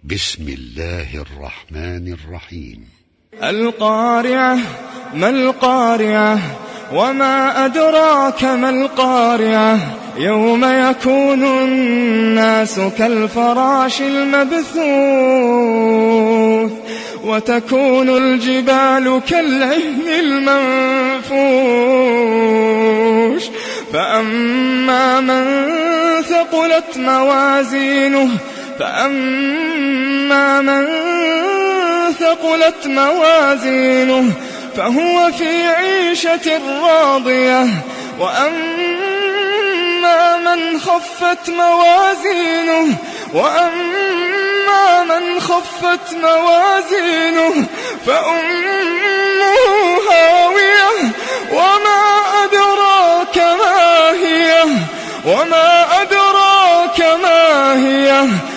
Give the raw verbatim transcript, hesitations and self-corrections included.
بسم الله الرحمن الرحيم. القارعة ما القارعة وما أدراك ما القارعة يوم يكون الناس كالفراش المبثوث وتكون الجبال كالعهن المنفوش فأما من ثقلت موازينه فأما من ثقلت موازينه فهو في عيشة راضية وأما من خفت موازينه وأما من خفت موازينه فأمه هاوية وما أدراك ما هي وما أدراك ما هي